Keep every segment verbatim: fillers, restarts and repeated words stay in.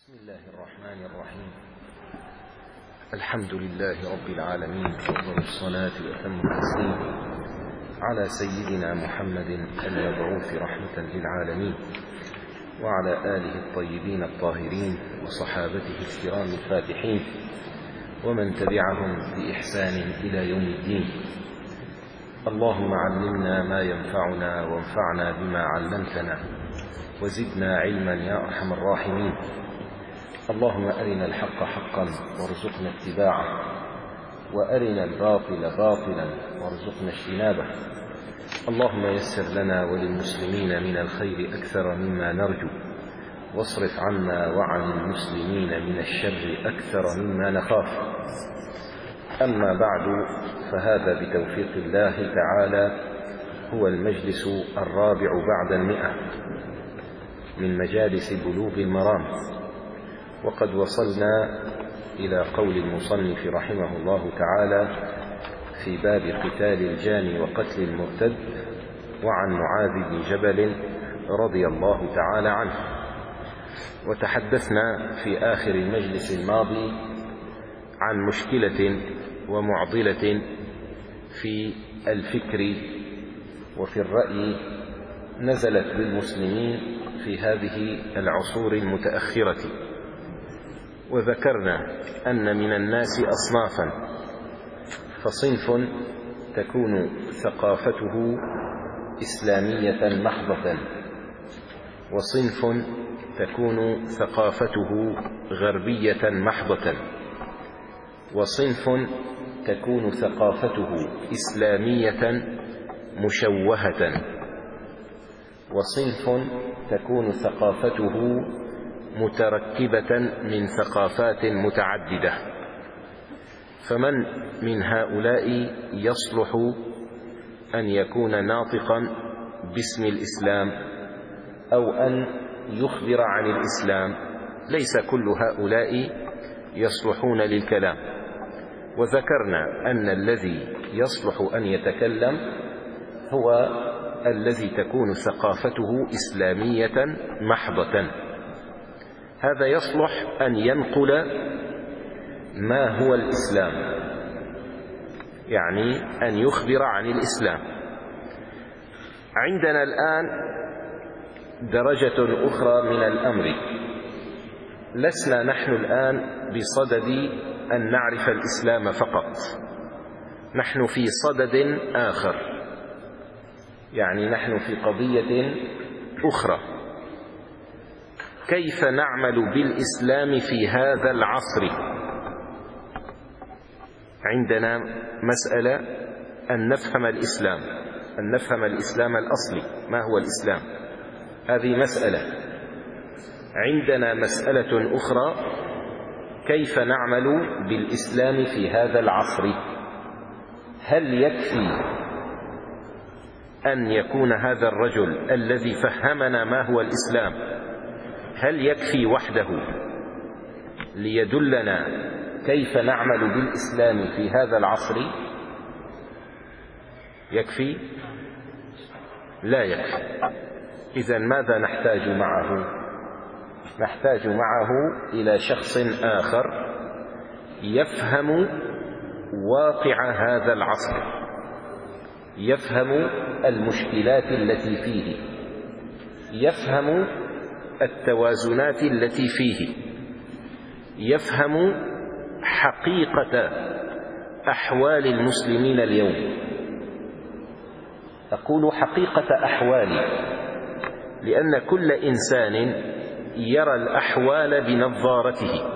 بسم الله الرحمن الرحيم. الحمد لله رب العالمين، أفضل الصلاة وأتم التسليم على سيدنا محمد المبعوث رحمة للعالمين، وعلى آله الطيبين الطاهرين وصحابته الكرام الفاتحين ومن تبعهم بإحسان إلى يوم الدين. اللهم علمنا ما ينفعنا وانفعنا بما علمتنا وزدنا علما يا أرحم الراحمين. اللهم أرنا الحق حقا وارزقنا اتباعه، وأرنا الباطل باطلا وارزقنا اجتنابه. اللهم يسر لنا وللمسلمين من الخير أكثر مما نرجو، واصرف عنا وعن المسلمين من الشر أكثر مما نخاف. أما بعد، فهذا بتوفيق الله تعالى هو المجلس الرابع بعد المئة من مجالس بلوغ المرام، وقد وصلنا إلى قول المصنف رحمه الله تعالى في باب قتال الجاني وقتل المرتد، وعن معاذ بن جبل رضي الله تعالى عنه. وتحدثنا في آخر المجلس الماضي عن مشكلة ومعضلة في الفكر وفي الرأي نزلت بالمسلمين في هذه العصور المتأخرة، وذكرنا أن من الناس أصنافا، فصنف تكون ثقافته إسلامية محضة، وصنف تكون ثقافته غربية محضة، وصنف تكون ثقافته إسلامية مشوهة، وصنف تكون ثقافته متركبة من ثقافات متعددة. فمن من هؤلاء يصلح أن يكون ناطقا باسم الإسلام أو أن يخبر عن الإسلام؟ ليس كل هؤلاء يصلحون للكلام. وذكرنا أن الذي يصلح أن يتكلم هو الذي تكون ثقافته إسلامية محضة. هذا يصلح أن ينقل ما هو الإسلام، يعني أن يخبر عن الإسلام. عندنا الآن درجة أخرى من الأمر، لسنا نحن الآن بصدد أن نعرف الإسلام فقط، نحن في صدد آخر، يعني نحن في قضية أخرى: كيف نعمل بالإسلام في هذا العصر؟ عندنا مسألة أن نفهم الإسلام، أن نفهم الإسلام الأصلي، ما هو الإسلام؟ هذه مسألة. عندنا مسألة أخرى: كيف نعمل بالإسلام في هذا العصر؟ هل يكفي أن يكون هذا الرجل الذي فهمنا ما هو الإسلام، هل يكفي وحده ليدلنا كيف نعمل بالإسلام في هذا العصر؟ يكفي؟ لا يكفي. إذن ماذا نحتاج معه؟ نحتاج معه إلى شخص آخر يفهم واقع هذا العصر، يفهم المشكلات التي فيه، يفهم التوازنات التي فيه، يفهم حقيقة أحوال المسلمين اليوم. أقول حقيقة أحوال لأن كل إنسان يرى الأحوال بنظارته.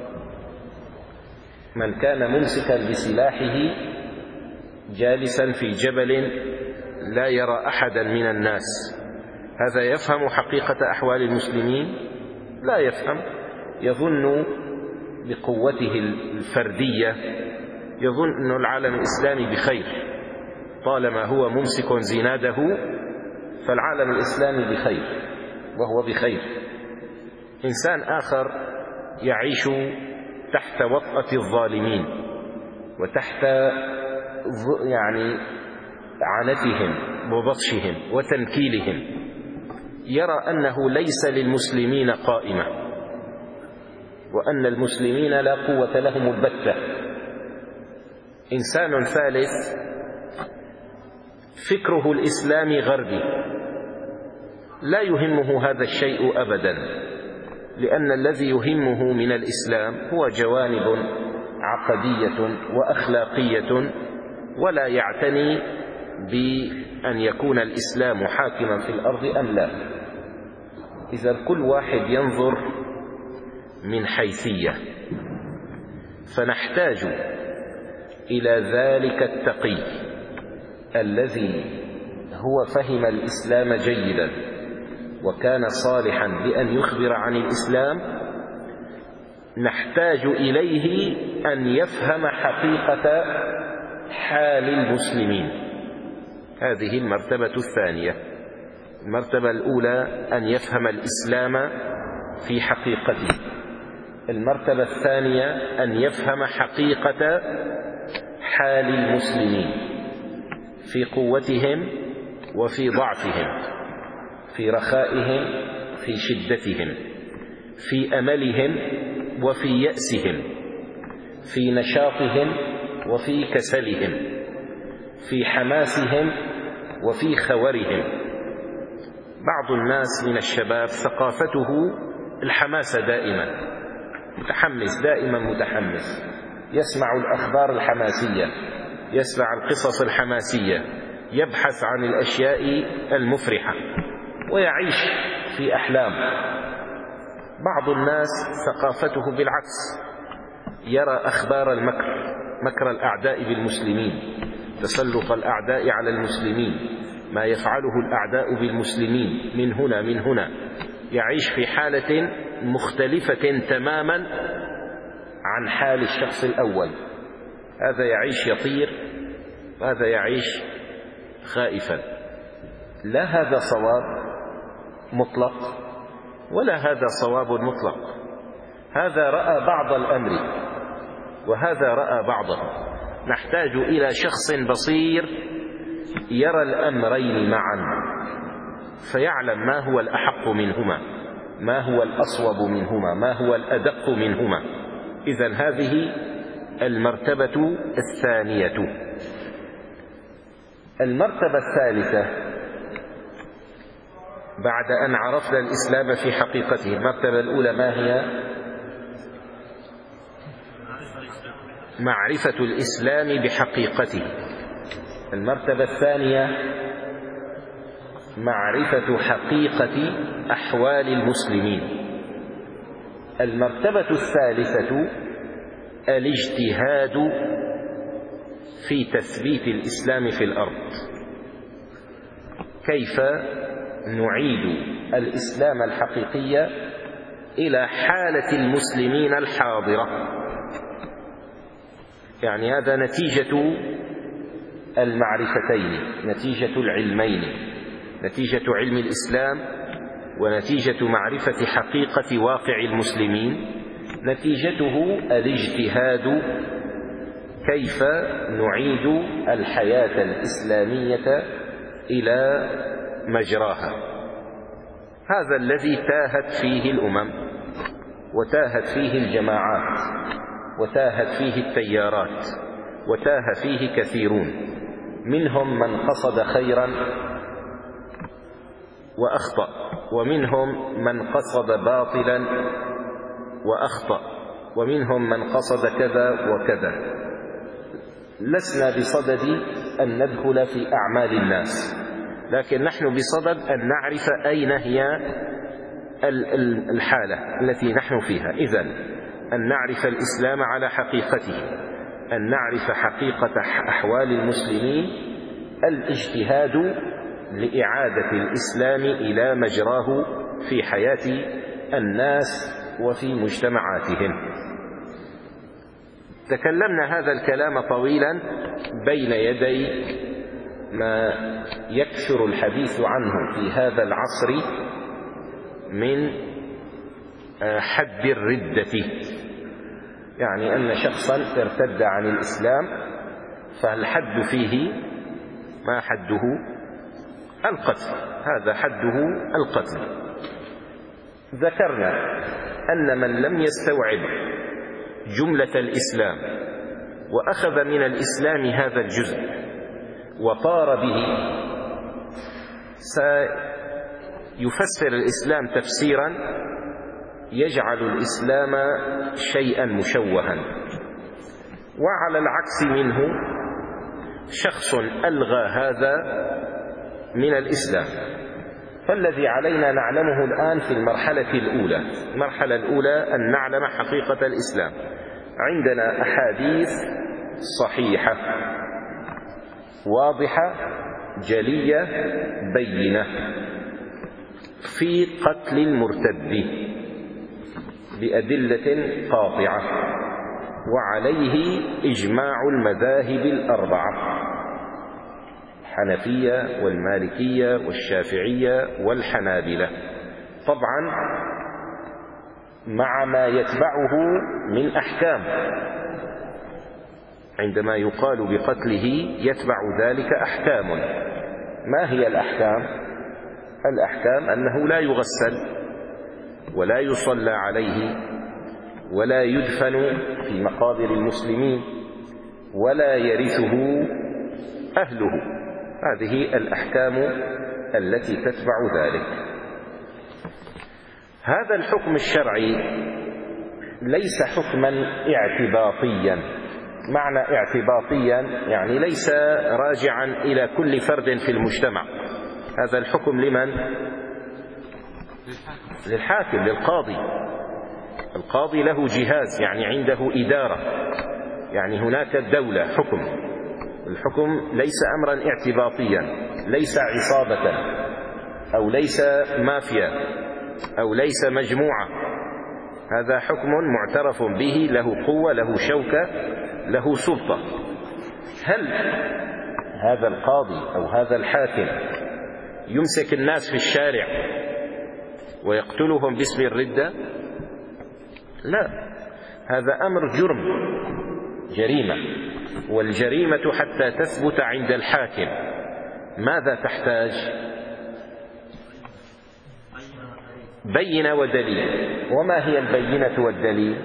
من كان ممسكا بسلاحه جالسا في جبل لا يرى أحدا من الناس، هذا يفهم حقيقة أحوال المسلمين؟ لا يفهم. يظن بقوته الفردية، يظن أن العالم الإسلامي بخير، طالما هو ممسك زناده فالعالم الإسلامي بخير وهو بخير. إنسان آخر يعيش تحت وطأة الظالمين وتحت يعني عنتهم وبطشهم وتنكيلهم، يرى أنه ليس للمسلمين قائمة، وأن المسلمين لا قوة لهم البتة. إنسان ثالث فكره الإسلامي غربي، لا يهمه هذا الشيء أبدا، لأن الذي يهمه من الإسلام هو جوانب عقدية وأخلاقية، ولا يعتني بأن يكون الإسلام حاكما في الأرض أم لا. إذا كل واحد ينظر من حيثية، فنحتاج إلى ذلك التقي الذي هو فهم الإسلام جيدا وكان صالحا بأن يخبر عن الإسلام، نحتاج إليه أن يفهم حقيقة حال المسلمين. هذه المرتبة الثانية. المرتبة الأولى أن يفهم الإسلام في حقيقته. المرتبة الثانية أن يفهم حقيقة حال المسلمين في قوتهم وفي ضعفهم، في رخائهم في شدتهم، في أملهم وفي يأسهم، في نشاطهم وفي كسلهم، في حماسهم وفي خورهم. بعض الناس من الشباب ثقافته الحماس دائما، متحمس دائما متحمس، يسمع الأخبار الحماسية، يسمع القصص الحماسية، يبحث عن الأشياء المفرحة ويعيش في أحلام. بعض الناس ثقافته بالعكس، يرى أخبار المكر، مكر الأعداء بالمسلمين، تسلط الأعداء على المسلمين، ما يفعله الأعداء بالمسلمين من هنا من هنا، يعيش في حالة مختلفة تماما عن حال الشخص الأول. هذا يعيش يطير، هذا يعيش خائفا. لا هذا صواب مطلق ولا هذا صواب مطلق، هذا رأى بعض الأمر وهذا رأى بعضه. نحتاج إلى شخص بصير يرى الأمرين معا فيعلم ما هو الأحق منهما، ما هو الأصوب منهما، ما هو الأدق منهما. إذن هذه المرتبة الثانية. المرتبة الثالثة بعد أن عرفنا الإسلام في حقيقته. المرتبة الأولى ما هي؟ معرفة الإسلام بحقيقته. المرتبة الثانية معرفة حقيقة أحوال المسلمين. المرتبة الثالثة الاجتهاد في تثبيت الإسلام في الأرض. كيف نعيد الإسلام الحقيقي إلى حالة المسلمين الحاضرة؟ يعني هذا نتيجة المعرفتين، نتيجة العلمين، نتيجة علم الإسلام ونتيجة معرفة حقيقة واقع المسلمين. نتيجته الاجتهاد كيف نعيد الحياة الإسلامية إلى مجراها. هذا الذي تاهت فيه الأمم وتاهت فيه الجماعات وتاهت فيه التيارات وتاه فيه كثيرون، منهم من قصد خيرا وأخطأ، ومنهم من قصد باطلا وأخطأ، ومنهم من قصد كذا وكذا. لسنا بصدد أن ندخل في أعمال الناس، لكن نحن بصدد أن نعرف أين هي الحالة التي نحن فيها. إذن أن نعرف الإسلام على حقيقته، أن نعرف حقيقة أحوال المسلمين، الاجتهاد لإعادة الإسلام إلى مجراه في حياة الناس وفي مجتمعاتهم. تكلمنا هذا الكلام طويلا بين يدي ما يكثر الحديث عنه في هذا العصر من حد الردة، يعني أن شخصا ارتد عن الإسلام فالحد فيه ما حده؟ القتل. هذا حده القتل. ذكرنا أن من لم يستوعب جملة الإسلام وأخذ من الإسلام هذا الجزء وطار به سيفسر الإسلام تفسيرا يجعل الإسلام شيئا مشوها. وعلى العكس منه شخص ألغى هذا من الإسلام. فالذي علينا نعلمه الآن في المرحلة الأولى، المرحلة الأولى أن نعلم حقيقة الإسلام. عندنا أحاديث صحيحة واضحة جلية بينة في قتل المرتد بأدلة قاطعة، وعليه إجماع المذاهب الأربعة: الحنفية والمالكية والشافعية والحنابلة، طبعا مع ما يتبعه من أحكام. عندما يقال بقتله يتبع ذلك أحكام. ما هي الأحكام؟ الأحكام أنه لا يغسل ولا يصلى عليه ولا يدفن في مقابر المسلمين ولا يرثه أهله. هذه الأحكام التي تتبع ذلك. هذا الحكم الشرعي ليس حكما اعتباطيا. معنى اعتباطيا يعني ليس راجعا إلى كل فرد في المجتمع. هذا الحكم لمن؟ للحاكم، للقاضي. القاضي له جهاز، يعني عنده إدارة، يعني هناك دولة حكم. الحكم ليس أمرا اعتباطيا، ليس عصابة أو ليس مافيا أو ليس مجموعة. هذا حكم معترف به، له قوة، له شوكة، له سلطة. هل هذا القاضي أو هذا الحاكم يمسك الناس في الشارع ويقتلهم باسم الردة؟ لا، هذا أمر جرم، جريمة. والجريمة حتى تثبت عند الحاكم ماذا تحتاج؟ بينة ودليل. وما هي البينة والدليل؟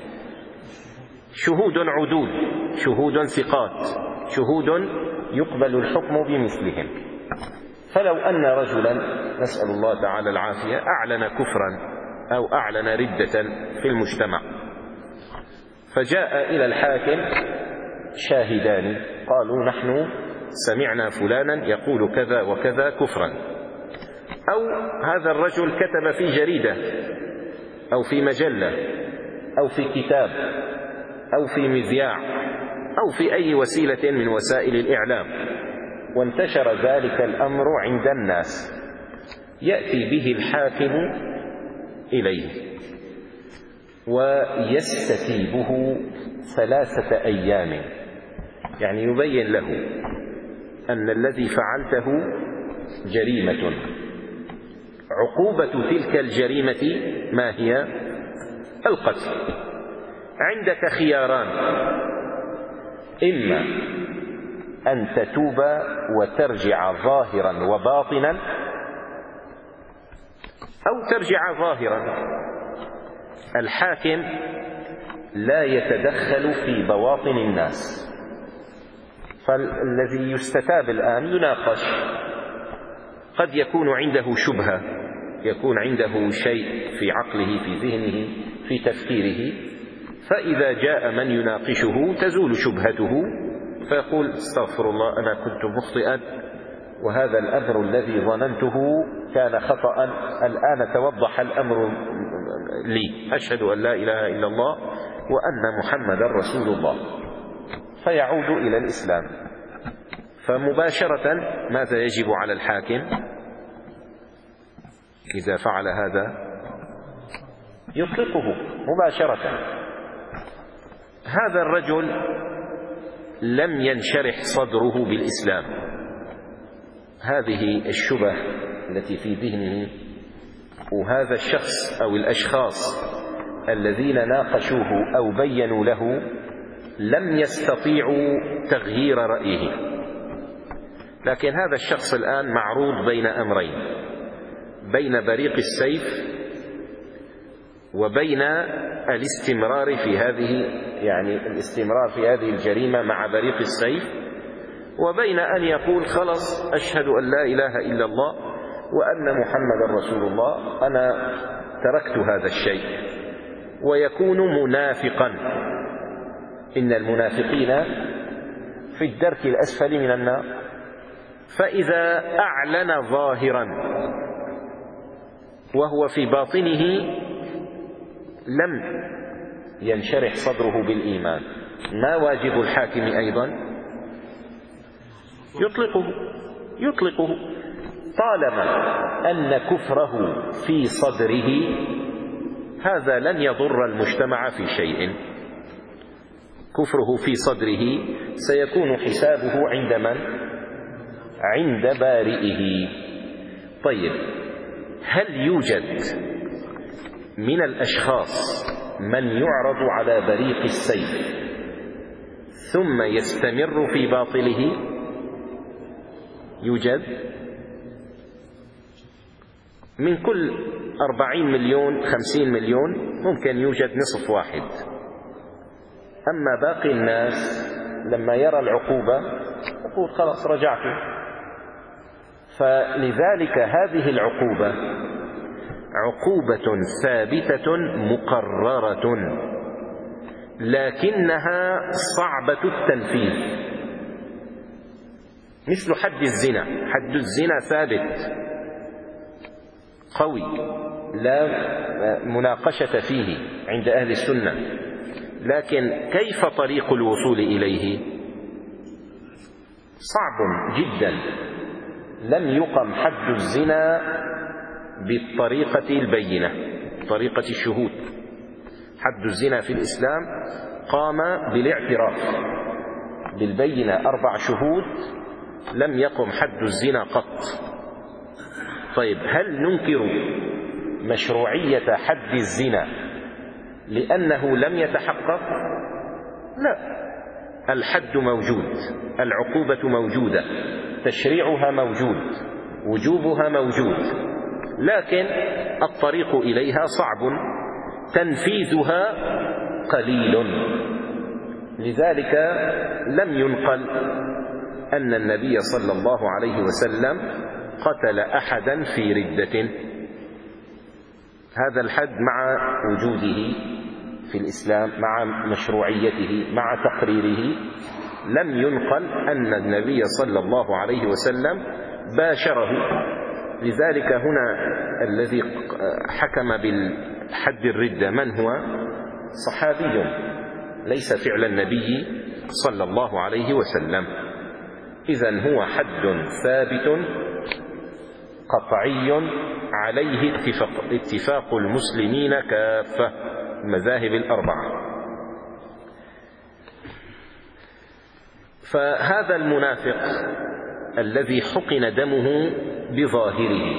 شهود عدول، شهود ثقات، شهود يقبل الحكم بمثلهم. فلو أن رجلا، نسأل الله تعالى العافية، أعلن كفرا أو أعلن ردة في المجتمع، فجاء إلى الحاكم شاهدان قالوا نحن سمعنا فلانا يقول كذا وكذا كفرا، أو هذا الرجل كتب في جريدة أو في مجلة أو في كتاب أو في مذياع أو في أي وسيلة من وسائل الإعلام، وانتشر ذلك الأمر عند الناس، يأتي به الحاكم إليه ويستتيبه ثلاثة أيام، يعني يبين له أن الذي فعلته جريمة. عقوبة تلك الجريمة ما هي؟ القتل. عندك خياران: إما أن تتوب وترجع ظاهرا وباطنا، أو ترجع ظاهرا. الحاكم لا يتدخل في بواطن الناس، فالذي يستتاب الآن يناقش، قد يكون عنده شبهة، يكون عنده شيء في عقله، في ذهنه، في تفكيره، فإذا جاء من يناقشه تزول شبهته فيقول استغفر الله أنا كنت مخطئا وهذا الأمر الذي ظننته كان خطأ، الآن توضح الأمر لي، أشهد أن لا إله إلا الله وأن محمدا رسول الله، فيعود إلى الإسلام. فمباشرة ماذا يجب على الحاكم إذا فعل هذا؟ يطلقه مباشرة. هذا الرجل لم ينشرح صدره بالإسلام، هذه الشبه التي في ذهنه، وهذا الشخص أو الأشخاص الذين ناقشوه أو بينوا له لم يستطيعوا تغيير رأيه. لكن هذا الشخص الآن معروض بين أمرين: بين بريق السيف وبين الاستمرار في هذه يعني الاستمرار في هذه الجريمة مع بريق السيف، وبين أن يقول خلص أشهد أن لا إله إلا الله وأن محمد رسول الله، أنا تركت هذا الشيء، ويكون منافقا. إن المنافقين في الدرك الأسفل من النار. فإذا أعلن ظاهرا وهو في باطنه لم ينشرح صدره بالإيمان، ما واجب الحاكم أيضا؟ يطلقه يطلقه طالما أن كفره في صدره هذا لن يضر المجتمع في شيء. كفره في صدره سيكون حسابه عند من؟ عند بارئه. طيب، هل يوجد من الأشخاص من يعرض على بريق السيف ثم يستمر في باطله؟ يوجد. من كل أربعين مليون خمسين مليون ممكن يوجد نصف واحد. أما باقي الناس لما يرى العقوبة يقول خلاص رجعت. فلذلك هذه العقوبة عقوبة ثابتة مقررة، لكنها صعبة التنفيذ، مثل حد الزنا. حد الزنا ثابت قوي لا مناقشة فيه عند أهل السنة، لكن كيف طريق الوصول إليه؟ صعب جدا. لم يقم حد الزنا بالطريقة البينة، طريقة الشهود. حد الزنا في الإسلام قام بالاعتراف بالبينة، أربع شهود. لم يقم حد الزنا قط. طيب، هل ننكر مشروعية حد الزنا لأنه لم يتحقق؟ لا، الحد موجود، العقوبة موجودة، تشريعها موجود، وجوبها موجود، لكن الطريق إليها صعب، تنفيذها قليل. لذلك لم ينقل أن النبي صلى الله عليه وسلم قتل أحدا في ردة. هذا الحد مع وجوده في الإسلام، مع مشروعيته، مع تقريره، لم ينقل أن النبي صلى الله عليه وسلم باشره. لذلك هنا الذي حكم بالحد الردة من هو؟ صحابي، ليس فعل النبي صلى الله عليه وسلم. إذن هو حد ثابت قطعي عليه اتفاق, اتفاق المسلمين كافة، المذاهب الأربعة. فهذا المنافق الذي حقن دمه بظاهره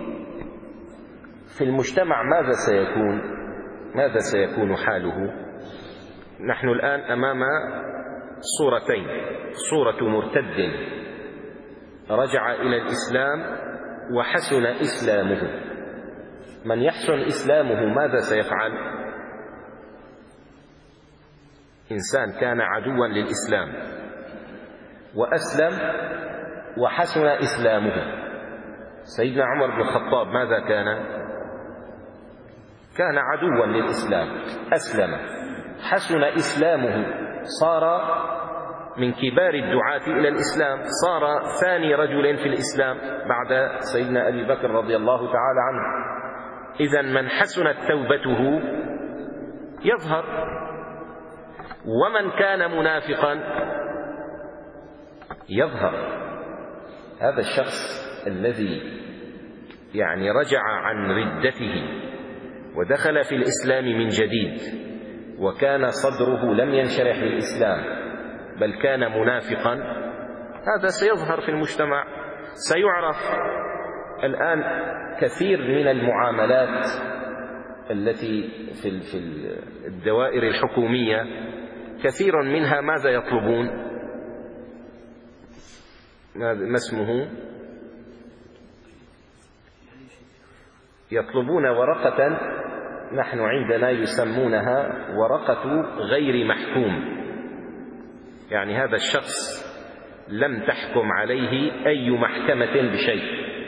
في المجتمع ماذا سيكون؟ ماذا سيكون حاله؟ نحن الآن أمام صورتين: صورة مرتد رجع إلى الإسلام وحسن إسلامه. من يحسن إسلامه ماذا سيفعل؟ إنسان كان عدوا للإسلام وأسلم وحسن إسلامه. سيدنا عمر بن الخطاب ماذا كان؟ كان عدوا للإسلام، أسلم، حسن إسلامه، صار من كبار الدعاة إلى الإسلام، صار ثاني رجل في الإسلام بعد سيدنا أبي بكر رضي الله تعالى عنه. إذن من حسنت توبته يظهر. ومن كان منافقا يظهر. هذا الشخص الذي يعني رجع عن ردته ودخل في الإسلام من جديد وكان صدره لم ينشرح للإسلام بل كان منافقا، هذا سيظهر في المجتمع، سيعرف. الآن كثير من المعاملات التي في الدوائر الحكومية كثير منها ماذا يطلبون؟ ما اسمه؟ يطلبون ورقة نحن عندنا يسمونها ورقة غير محكوم، يعني هذا الشخص لم تحكم عليه أي محكمة بشيء.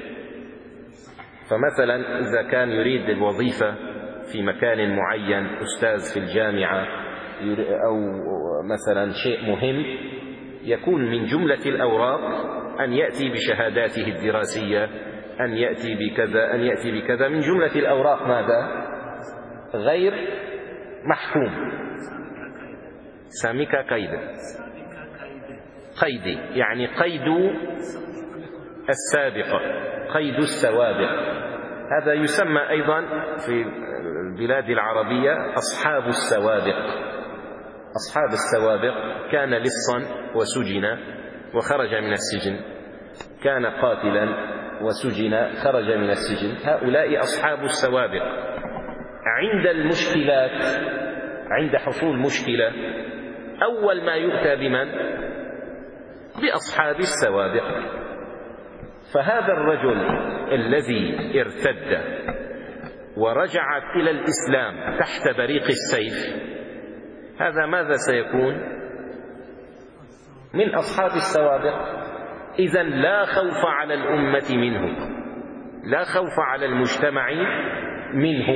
فمثلا إذا كان يريد الوظيفة في مكان معين، أستاذ في الجامعة أو مثلا شيء مهم، يكون من جملة الأوراق أن يأتي بشهاداته الدراسية، أن يأتي بكذا، أن يأتي بكذا، من جملة الأوراق ماذا؟ غير محكوم. سامك قيد قيد يعني قيد السابقة، قيد السوابق. هذا يسمى أيضا في البلاد العربية أصحاب السوابق. أصحاب السوابق كان لصا وسجن وخرج من السجن، كان قاتلا وسجن خرج من السجن، هؤلاء أصحاب السوابق. عند المشكلات، عند حصول مشكلة، أول ما يؤتى بمن؟ بأصحاب السوابق. فهذا الرجل الذي ارتد ورجع إلى الإسلام تحت بريق السيف، هذا ماذا سيكون؟ من أصحاب السوابق. إذن لا خوف على الأمة منه، لا خوف على المجتمع منه.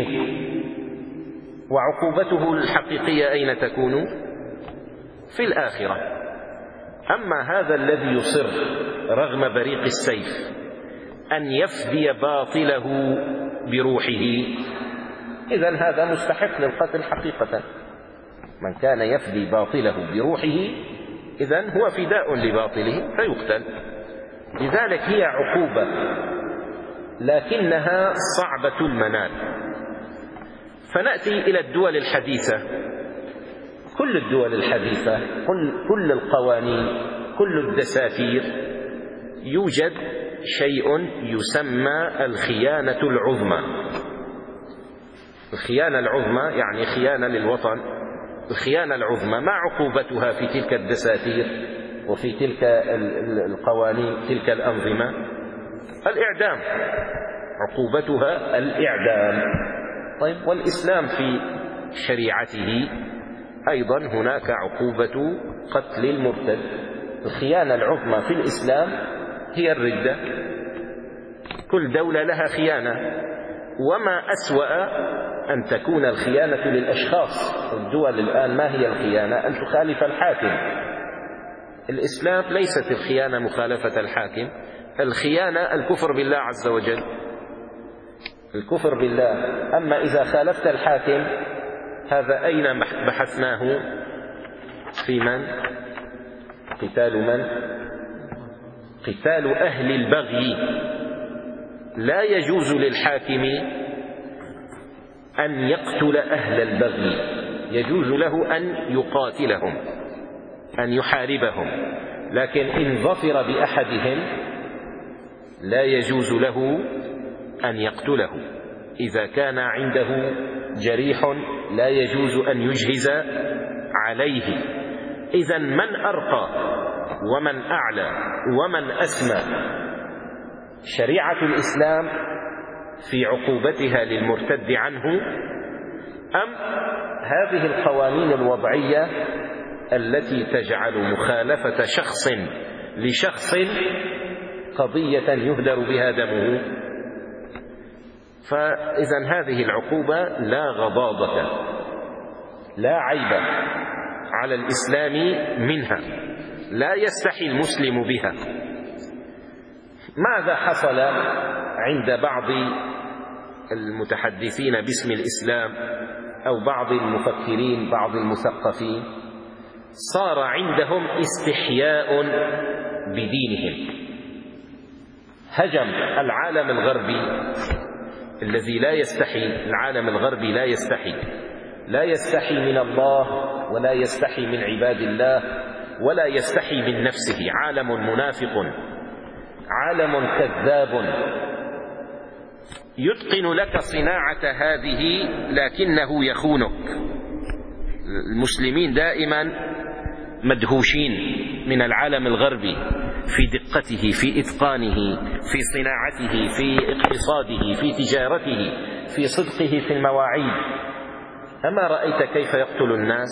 وعقوبته الحقيقية أين تكون؟ في الآخرة. أما هذا الذي يصر رغم بريق السيف أن يفدي باطله بروحه، إذن هذا مستحق للقتل حقيقة. من كان يفدي باطله بروحه إذن هو فداء لباطله فيقتل. لذلك هي عقوبة لكنها صعبة المنال. فنأتي إلى الدول الحديثة. كل الدول الحديثة، كل, كل القوانين، كل الدساتير، يوجد شيء يسمى الخيانة العظمى. الخيانة العظمى يعني خيانة للوطن. الخيانة العظمى ما عقوبتها في تلك الدساتير وفي تلك القوانين، تلك الأنظمة؟ الإعدام. عقوبتها الإعدام. طيب، والإسلام في شريعته أيضا هناك عقوبة قتل المرتد. الخيانة العظمى في الإسلام هي الردة. كل دولة لها خيانة، وما أسوأ أن تكون الخيانة للأشخاص. الدول الآن ما هي الخيانة؟ أن تخالف الحاكم. الإسلام ليست الخيانة مخالفة الحاكم، الخيانة الكفر بالله عز وجل، الكفر بالله. أما إذا خالفت الحاكم، هذا أين بحثناه؟ في من؟ قتال من؟ قتال أهل البغي. لا يجوز للحاكم أن يقتل أهل البغي، يجوز له أن يقاتلهم، أن يحاربهم، لكن إن ظفر بأحدهم لا يجوز له أن يقتله. إذا كان عنده جريح لا يجوز أن يجهز عليه. إذن من أرقى ومن أعلى ومن أسمى؟ شريعة الإسلام في عقوبتها للمرتد عنه، أم هذه القوانين الوضعية التي تجعل مخالفة شخص لشخص قضية يهدر بها دمه؟ فإذن هذه العقوبة لا غضاضة، لا عيب على الإسلام منها، لا يستحي المسلم بها. ماذا حصل عند بعض المتحدثين باسم الإسلام أو بعض المفكرين، بعض المثقفين؟ صار عندهم استحياء بدينهم. هجم العالم الغربي الذي لا يستحي، العالم الغربي لا يستحي، لا يستحي من الله ولا يستحي من عباد الله ولا يستحي من نفسه. عالم منافق، عالم كذاب، يتقن لك صناعة هذه لكنه يخونك. المسلمين دائما مدهوشين من العالم الغربي في دقته، في إتقانه، في صناعته، في اقتصاده، في تجارته. في صدقه في المواعيد. أما رأيت كيف يقتل الناس؟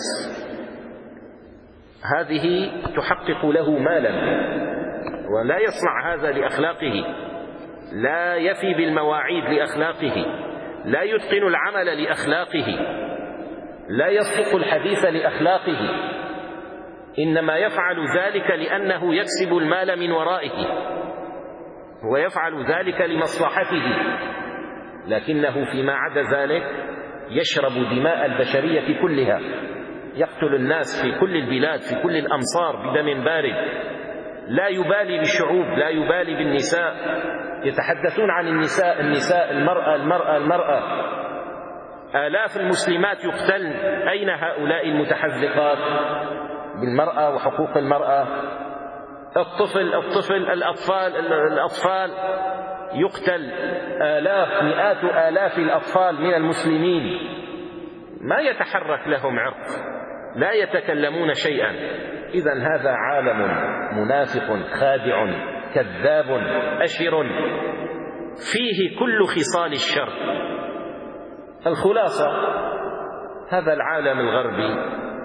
هذه تحقق له مالا، ولا يصنع هذا لأخلاقه، لا يفي بالمواعيد لأخلاقه، لا يتقن العمل لأخلاقه، لا يصدق الحديث لأخلاقه، إنما يفعل ذلك لأنه يكسب المال من ورائه، ويفعل ذلك لمصلحته، لكنه فيما عدا ذلك يشرب دماء البشرية كلها، يقتل الناس في كل البلاد في كل الأمصار بدم بارد، لا يبالي بالشعوب، لا يبالي بالنساء. يتحدثون عن النساء النساء المرأة المرأة المرأة، آلاف المسلمات يقتلن. أين هؤلاء المتحذقات بالمرأة وحقوق المرأة؟ الطفل الطفل الأطفال الأطفال يقتل، آلاف مئات آلاف الأطفال من المسلمين ما يتحرك لهم عرق، لا يتكلمون شيئا. إذن هذا عالم منافق خادع كذاب أشر فيه كل خصال الشر. الخلاصة: هذا العالم الغربي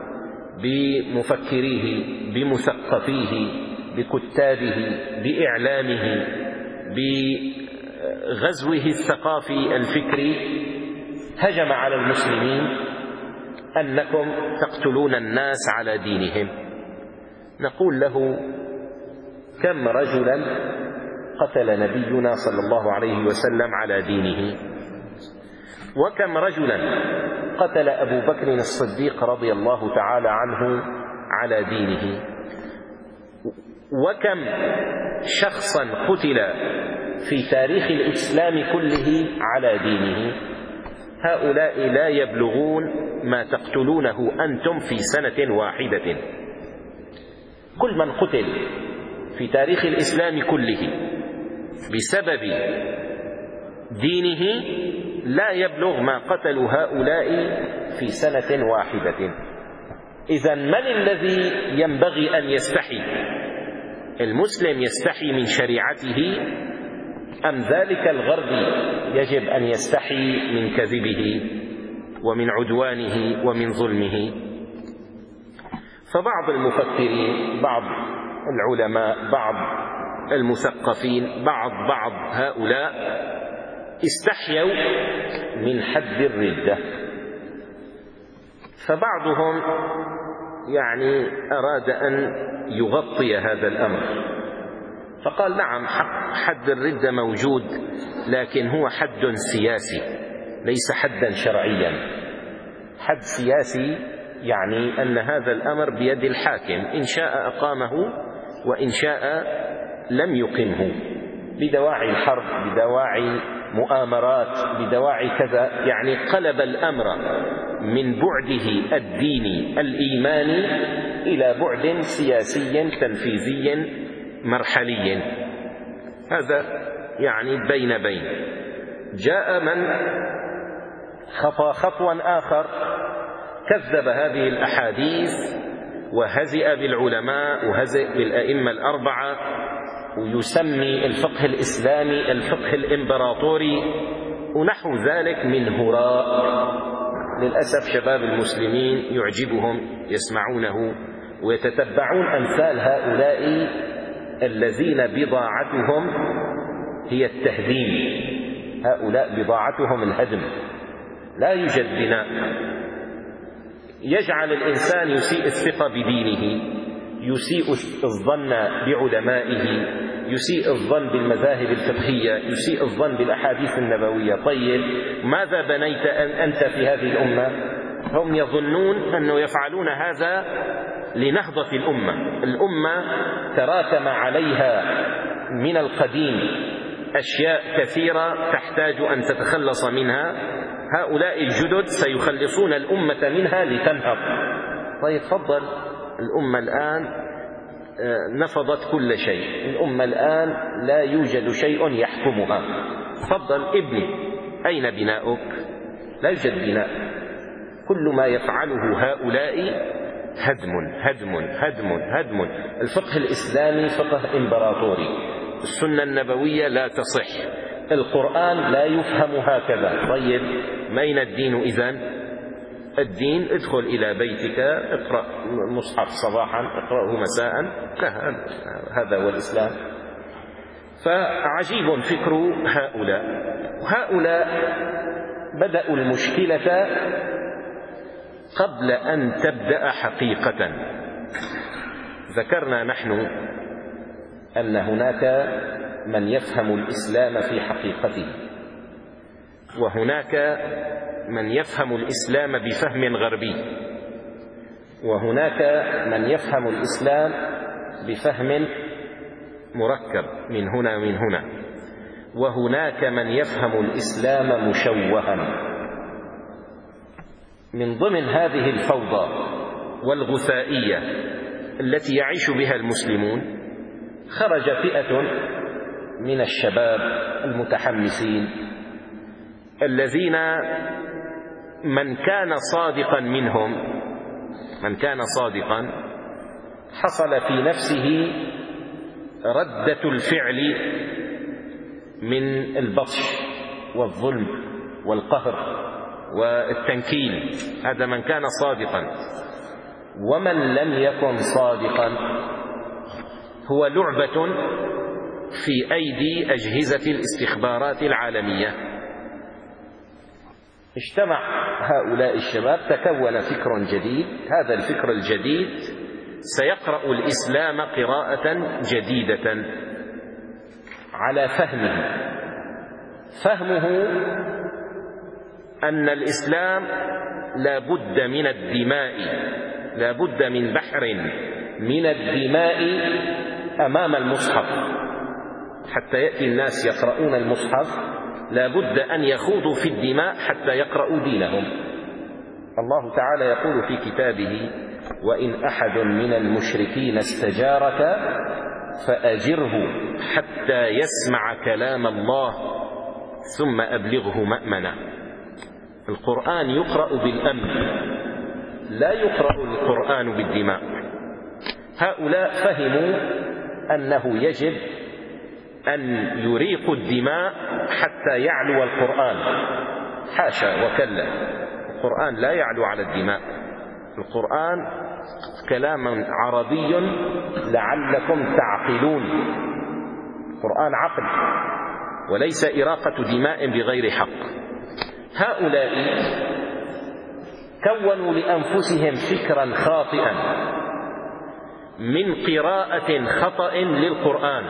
بمفكريه بمثقفيه بكتابه بإعلامه بغزوه الثقافي الفكري هجم على المسلمين أنكم تقتلون الناس على دينهم. نقول له: كم رجلا قتل نبينا صلى الله عليه وسلم على دينه؟ وكم رجلا قتل أبو بكر الصديق رضي الله تعالى عنه على دينه؟ وكم شخصا قتل في تاريخ الإسلام كله على دينه؟ هؤلاء لا يبلغون ما تقتلونه أنتم في سنة واحدة. كل من قتل في تاريخ الإسلام كله بسبب دينه لا يبلغ ما قتلوا هؤلاء في سنة واحدة. إذن من الذي ينبغي أن يستحي؟ المسلم يستحي من شريعته أم ذلك الغربي يجب أن يستحي من كذبه ومن عدوانه ومن ظلمه؟ فبعض المفكرين، بعض العلماء، بعض المثقفين، بعض بعض هؤلاء استحيوا من حد الردة، فبعضهم يعني أراد أن يغطي هذا الأمر، فقال: نعم، حد الردة موجود، لكن هو حد سياسي ليس حدا شرعيا. حد سياسي يعني أن هذا الأمر بيد الحاكم، إن شاء أقامه وإن شاء لم يقمه، بدواعي الحرب، بدواعي مؤامرات، بدواعي كذا، يعني قلب الأمر من بعده الديني الإيماني إلى بعد سياسي تنفيذي مرحلي. هذا يعني بين بين. جاء من خطى خطوا آخر، كذب هذه الأحاديث وهزئ بالعلماء وهزئ بالأئمة الأربعة، ويسمي الفقه الإسلامي الفقه الإمبراطوري ونحو ذلك من هراء. للأسف شباب المسلمين يعجبهم يسمعونه ويتتبعون أمثال هؤلاء الذين بضاعتهم هي التهديم. هؤلاء بضاعتهم الهدم، لا يوجد بناء. يجعل الإنسان يسيء الثقة بدينه، يسيء الظن بعلمائه، يسيء الظن بالمذاهب الفقهية، يسيء الظن بالأحاديث النبوية. طيب ماذا بنيت أنت في هذه الأمة؟ هم يظنون أنه يفعلون هذا لنهضة الأمة. الأمة تراكم عليها من القديم أشياء كثيرة تحتاج أن تتخلص منها، هؤلاء الجدد سيخلصون الأمة منها لتنهض. طيب تفضل، الأمة الآن نفضت كل شيء، الأمة الآن لا يوجد شيء يحكمها، تفضل ابني، أين بناؤك؟ لا يوجد بناء. كل ما يفعله هؤلاء هدم هدم هدم هدم. الفقه الإسلامي فقه إمبراطوري، السنة النبوية لا تصح، القرآن لا يفهم هكذا. طيب ما أين الدين إذن؟ الدين ادخل إلى بيتك اقرأ مصحف صباحا اقرأه مساء، هذا هو الإسلام. فعجيب فكر هؤلاء. هؤلاء بدأوا المشكلة قبل أن تبدأ حقيقة. ذكرنا نحن أن هناك من يفهم الإسلام في حقيقته، وهناك من يفهم الإسلام بفهم غربي، وهناك من يفهم الإسلام بفهم مركب من هنا ومن هنا، وهناك من يفهم الإسلام مشوها. من ضمن هذه الفوضى والغثائية التي يعيش بها المسلمون خرج فئة من الشباب المتحمسين الذين من كان صادقا منهم من كان صادقا حصل في نفسه ردة الفعل من البطش والظلم والقهر والتنكيل. هذا من كان صادقا. ومن لم يكن صادقا هو لعبة في أيدي أجهزة الاستخبارات العالمية. اجتمع هؤلاء الشباب، تكون فكر جديد. هذا الفكر الجديد سيقرأ الإسلام قراءة جديدة على فهمه. فهمه أن الإسلام لا بد من الدماء، لا بد من بحر من الدماء أمام المصحف. حتى يأتي الناس يقرؤون المصحف لا بد أن يخوضوا في الدماء حتى يقرؤوا دينهم. الله تعالى يقول في كتابه: وإن أحد من المشركين استجارك فأجره حتى يسمع كلام الله ثم أبلغه مأمنا. القرآن يقرأ بالأمن، لا يقرأ القرآن بالدماء. هؤلاء فهموا أنه يجب أن يريقوا الدماء حتى يعلو القرآن. حاشا وكلا، القرآن لا يعلو على الدماء. القرآن كلام عربي لعلكم تعقلون. القرآن عقل وليس إراقة دماء بغير حق. هؤلاء كونوا لأنفسهم فكرا خاطئا من قراءة خطأ للقرآن.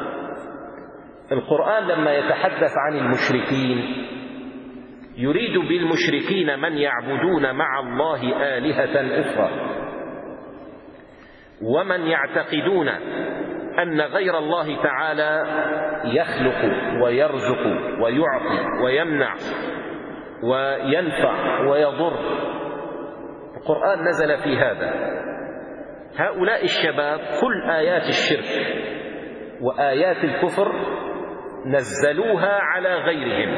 القرآن لما يتحدث عن المشركين يريد بالمشركين من يعبدون مع الله آلهة أخرى، ومن يعتقدون أن غير الله تعالى يخلق ويرزق ويعطي ويمنع وينفع ويضر. القرآن نزل في هذا. هؤلاء الشباب كل آيات الشرك وآيات الكفر نزلوها على غيرهم.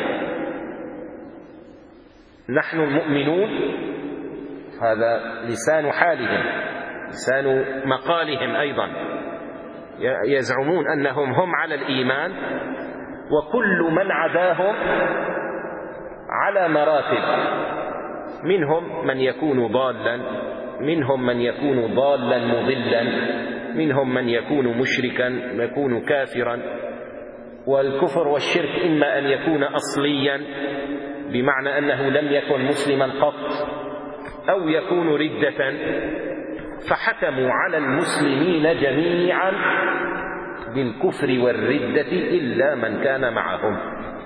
نحن المؤمنون، هذا لسان حالهم، لسان مقالهم أيضا، يزعمون أنهم هم على الإيمان، وكل من عداهم على مراتب. منهم من يكون ضالا، منهم من يكون ضالا مضلا، منهم من يكون مشركا، يكون كافرا. والكفر والشرك إما أن يكون أصليا بمعنى أنه لم يكن مسلما قط، أو يكون ردة. فحكموا على المسلمين جميعا بالكفر والردة إلا من كان معهم.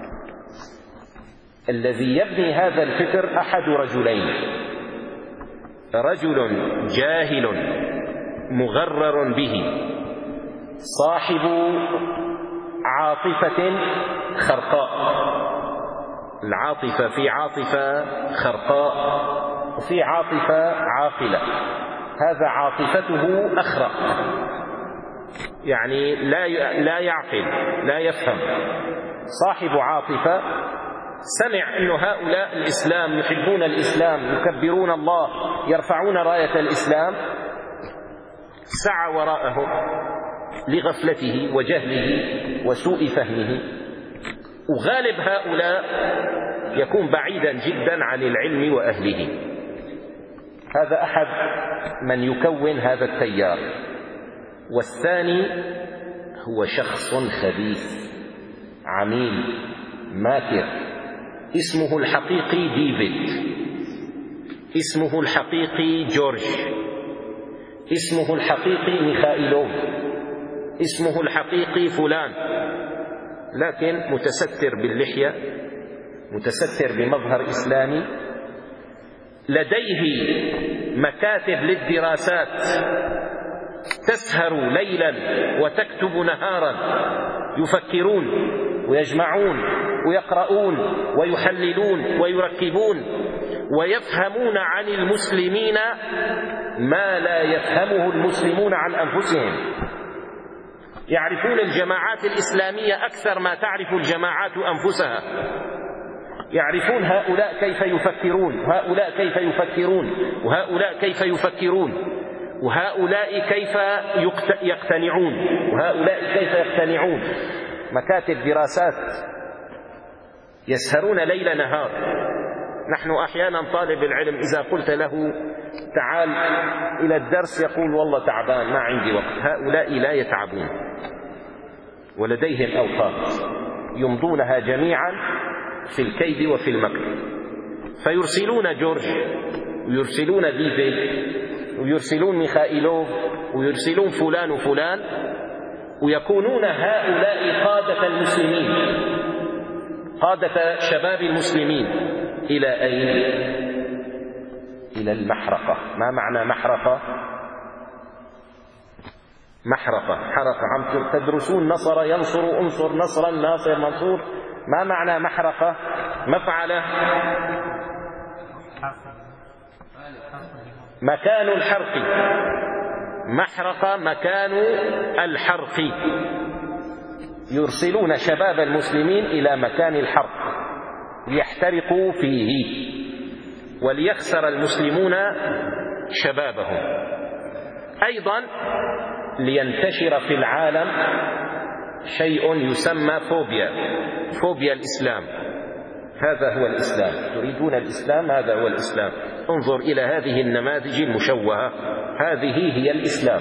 الذي يبني هذا الفكر أحد رجلين: رجل جاهل مغرر به صاحب عاطفة خرقاء. العاطفة في عاطفة خرقاء وفي عاطفة عاقلة. هذا عاطفته أخرق، يعني لا لا يعقل، لا يفهم. صاحب عاطفة سمع أن هؤلاء الإسلام يحبون الإسلام، يكبرون الله، يرفعون راية الإسلام، سعى وراءهم لغفلته وجهله وسوء فهمه. وغالب هؤلاء يكون بعيدا جدا عن العلم وأهله. هذا أحد من يكون هذا التيار. والثاني هو شخص خبيث عميل ماكر، اسمه الحقيقي ديفيد، اسمه الحقيقي جورج، اسمه الحقيقي ميخائيلوف، اسمه الحقيقي فلان، لكن متستر باللحية، متستر بمظهر إسلامي، لديه مكاتب للدراسات تسهر ليلا وتكتب نهارا، يفكرون ويجمعون ويقرؤون ويحللون ويركبون ويفهمون عن المسلمين ما لا يفهمه المسلمون عن أنفسهم. يعرفون الجماعات الإسلامية أكثر ما تعرف الجماعات أنفسها. يعرفون هؤلاء كيف يفكرون، وهؤلاء كيف يفكرون، وهؤلاء كيف يفكرون، وهؤلاء كيف يقتنعون، وهؤلاء كيف يقتنعون. مكاتب دراسات يسهرون ليل نهار. نحن أحيانا طالب العلم إذا قلت له تعال إلى الدرس يقول والله تعبان ما عندي وقت. هؤلاء لا يتعبون ولديهم أوقات يمضونها جميعا في الكيد وفي المكر. فيرسلون جورج ويرسلون ديفيد ويرسلون ميخائيلوف ويرسلون فلان وفلان، ويكونون هؤلاء قادة المسلمين، قادة شباب المسلمين. إلى أين؟ إلى المحرقة. ما معنى محرقة؟ محرقة حرقة. عم تدرسون نصر ينصر، انصر نصرا، ناصر منصور. ما معنى محرقة؟ مفعلة، مكان الحرق. محرقة مكان الحرق. يرسلون شباب المسلمين إلى مكان الحرق ليحترقوا فيه وليخسر المسلمون شبابهم. أيضا لينتشر في العالم شيء يسمى فوبيا، فوبيا الإسلام. هذا هو الإسلام، تريدون الإسلام، هذا هو الإسلام. انظر إلى هذه النماذج المشوهة، هذه هي الإسلام.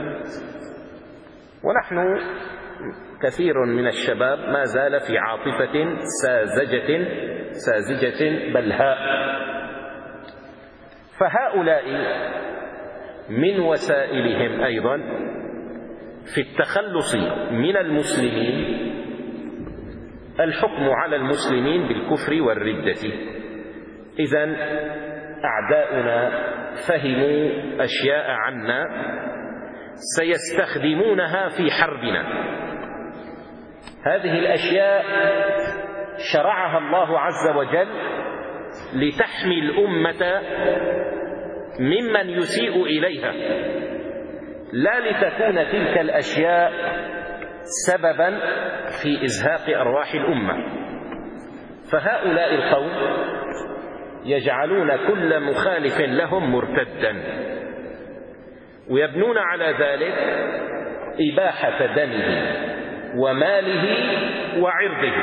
ونحن كثير من الشباب ما زال في عاطفة ساذجة ساذجة بلهاء. فهؤلاء من وسائلهم أيضا في التخلص من المسلمين الحكم على المسلمين بالكفر والردة. إذن أعداؤنا فهموا أشياء عنا سيستخدمونها في حربنا. هذه الأشياء شرعها الله عز وجل لتحمي الأمة ممن يسيء إليها، لا لتكون تلك الأشياء سببا في إزهاق أرواح الأمة. فهؤلاء القوم يجعلون كل مخالف لهم مرتدا، ويبنون على ذلك إباحة دمه وماله وعرضه.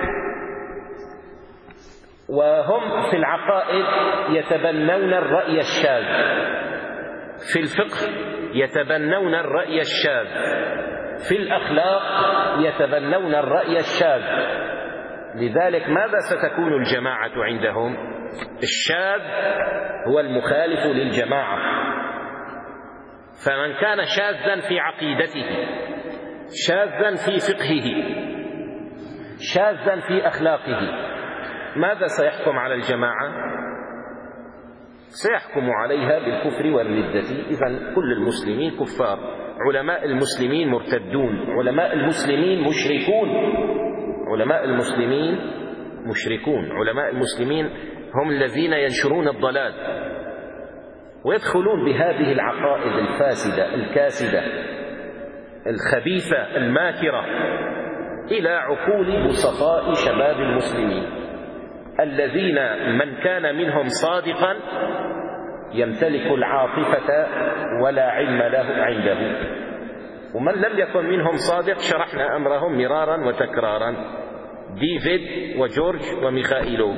وهم في العقائد يتبنون الرأي الشاذ، في الفقه يتبنون الرأي الشاذ، في الأخلاق يتبنون الرأي الشاذ. لذلك ماذا ستكون الجماعة عندهم؟ الشاذ هو المخالف للجماعة. فمن كان شاذا في عقيدته، شاذا في فقهه، شاذا في أخلاقه، ماذا سيحكم على الجماعة؟ سيحكم عليها بالكفر والردة. إذن كل المسلمين كفار، علماء المسلمين مرتدون، علماء المسلمين مشركون، علماء المسلمين مشركون، علماء المسلمين هم الذين ينشرون الضلال ويدخلون بهذه العقائد الفاسدة الكاسدة الخبيثة الماكرة إلى عقول بسطاء شباب المسلمين، الذين من كان منهم صادقا يمتلك العاطفة ولا علم له عنده، ومن لم يكن منهم صادق شرحنا أمرهم مرارا وتكرارا. ديفيد وجورج وميخائيلوف.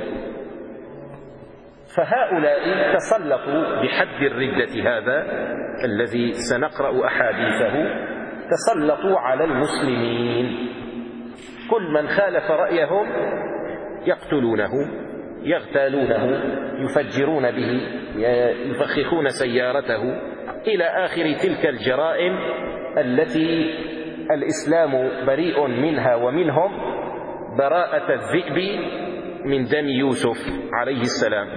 فهؤلاء تسلطوا بحد الردة هذا الذي سنقرأ أحاديثه، تسلطوا على المسلمين، كل من خالف رأيهم يقتلونه، يغتالونه، يفجرون به، يفخخون سيارته، إلى آخر تلك الجرائم التي الإسلام بريء منها ومنهم براءة الذئب من دم يوسف عليه السلام.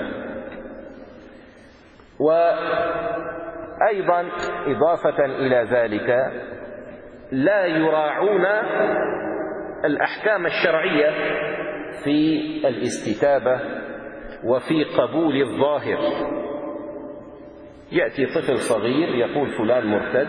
وأيضا إضافة إلى ذلك لا يراعون الأحكام الشرعية في الاستتابة وفي قبول الظاهر. يأتي طفل صغير يقول فلان مرتد،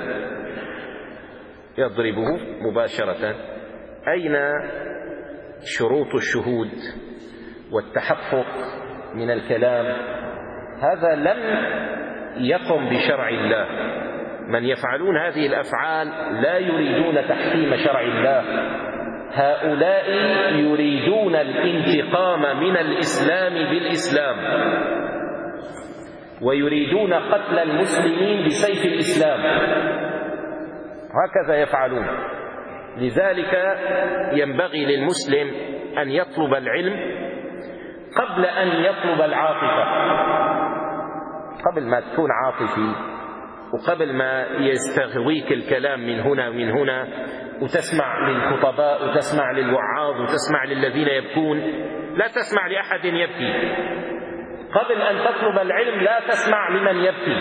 يضربه مباشرة. أين شروط الشهود والتحقق من الكلام؟ هذا لم يقم بشرع الله. من يفعلون هذه الأفعال لا يريدون تحكيم شرع الله، هؤلاء يريدون الانتقام من الإسلام بالإسلام، ويريدون قتل المسلمين بسيف الإسلام، هكذا يفعلون. لذلك ينبغي للمسلم أن يطلب العلم قبل أن يطلب العاطفة، قبل ما تكون عاطفي وقبل ما يستغويك الكلام من هنا ومن هنا، وتسمع للخطباء وتسمع للوعاظ وتسمع للذين يبكون، لا تسمع لأحد يبكي. قبل أن تطلب العلم لا تسمع لمن يبكي.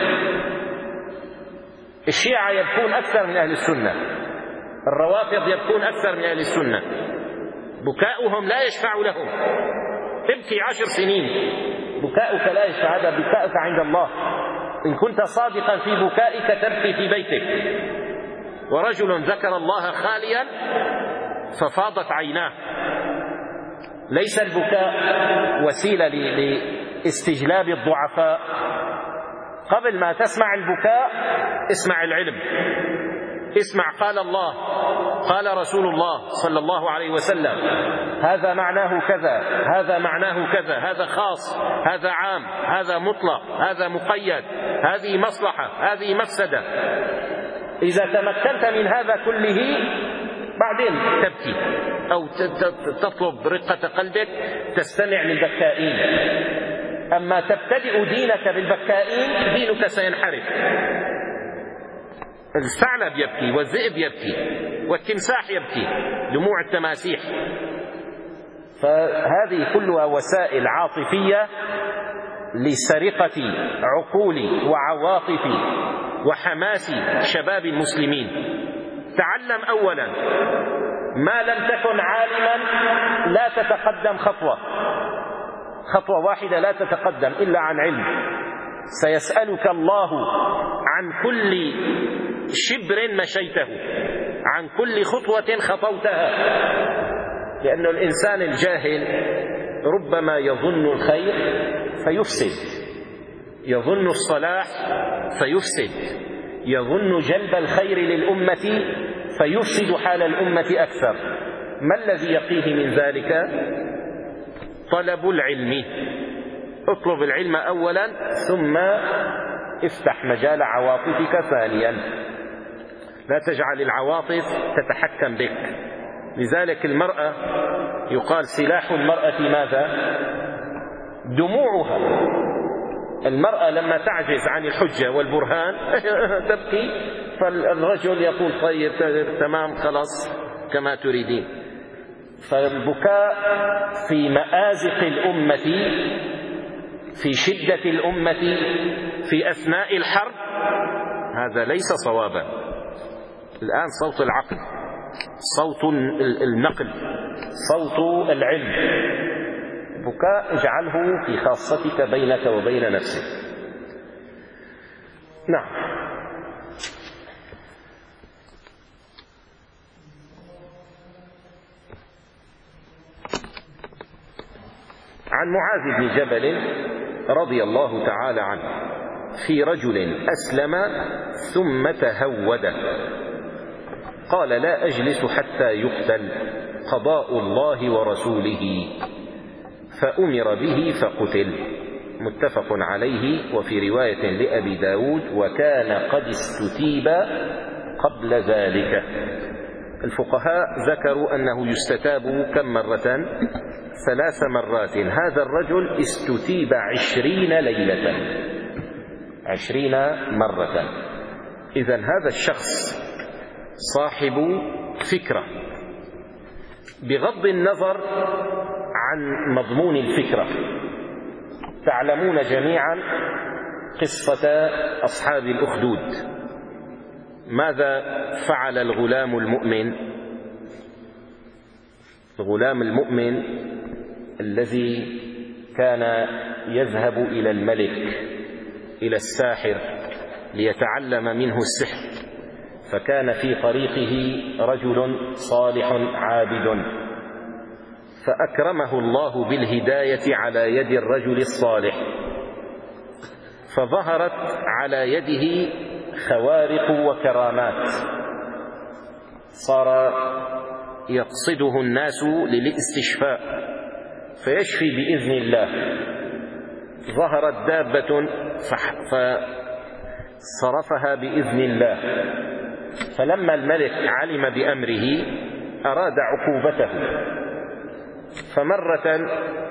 الشيعة يبكون أكثر من أهل السنة، الروافض يبكون أكثر من أهل السنة، بكاؤهم لا يشفع لهم. تبكي عشر سنين، بكاؤك لا يشفع، هذا بكاؤك عند الله. إن كنت صادقا في بكائك تبكي في بيتك. ورجل ذكر الله خاليا ففاضت عيناه. ليس البكاء وسيلة لاستجلاب الضعفاء. قبل ما تسمع البكاء اسمع العلم، اسمع قال الله قال رسول الله صلى الله عليه وسلم، هذا معناه كذا، هذا معناه كذا، هذا خاص، هذا عام، هذا مطلق، هذا مقيد، هذه مصلحة، هذه مفسدة. إذا تمكنت من هذا كله بعدين تبكي أو تطلب رقة قلبك، تستمع للبكائين. أما تبتدئ دينك بالبكائين دينك سينحرف. الثعلب يبكي والذئب يبكي والتمساح يبكي، دموع التماسيح. فهذه كلها وسائل عاطفية لسرقة عقول وعواطف وحماس شباب المسلمين. تعلم أولا، ما لم تكن عالما لا تتقدم خطوة، خطوة واحدة لا تتقدم إلا عن علم. سيسألك الله عن كل شبر مشيته، عن كل خطوة خطوتها، لأن الإنسان الجاهل ربما يظن الخير فيفسد، يظن الصلاح فيفسد، يظن جلب الخير للأمة فيفسد حال الأمة أكثر. ما الذي يقيه من ذلك؟ طلب العلم. اطلب العلم أولا ثم افتح مجال عواطفك ثانيا. لا تجعل العواطف تتحكم بك. لذلك المرأة يقال سلاح المرأة ماذا؟ دموعها. المرأة لما تعجز عن الحجة والبرهان تبكي، فالرجل يقول طيب تمام خلاص كما تريدين. فالبكاء في مآزق الأمة، في شدة الأمة، في أثناء الحرب، هذا ليس صوابا. الآن صوت العقل، صوت النقل، صوت العلم. البكاء اجعله في خاصتك بينك وبين نفسك. نعم. عن معاذ بن جبل رضي الله تعالى عنه في رجل أسلم ثم تهود، قال لا أجلس حتى يقتل، قضاء الله ورسوله، فأمر به فقتل. متفق عليه. وفي رواية لأبي داود: وكان قد استتيب قبل ذلك. الفقهاء ذكروا أنه يستتاب كم مرة؟ ثلاث مرات. هذا الرجل استتيب عشرين ليلة، عشرين مرة. إذن هذا الشخص صاحب فكرة، بغض النظر عن مضمون الفكرة. تعلمون جميعا قصة أصحاب الأخدود. ماذا فعل الغلام المؤمن؟ الغلام المؤمن الذي كان يذهب إلى الملك، إلى الساحر، ليتعلم منه السحر، فكان في طريقه رجل صالح عابد، فأكرمه الله بالهداية على يد الرجل الصالح، فظهرت على يده خوارق وكرامات، صار يقصده الناس للاستشفاء فيشفي بإذن الله. ظهرت دابة فصرفها بإذن الله، فلما الملك علم بأمره أراد عقوبته، فمرة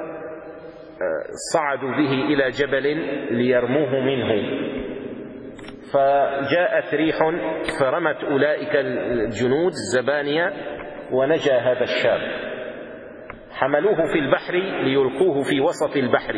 صعدوا به إلى جبل ليرموه منه، فجاءت ريح فرمت أولئك الجنود الزبانية ونجا هذا الشاب. حملوه في البحر ليلقوه في وسط البحر،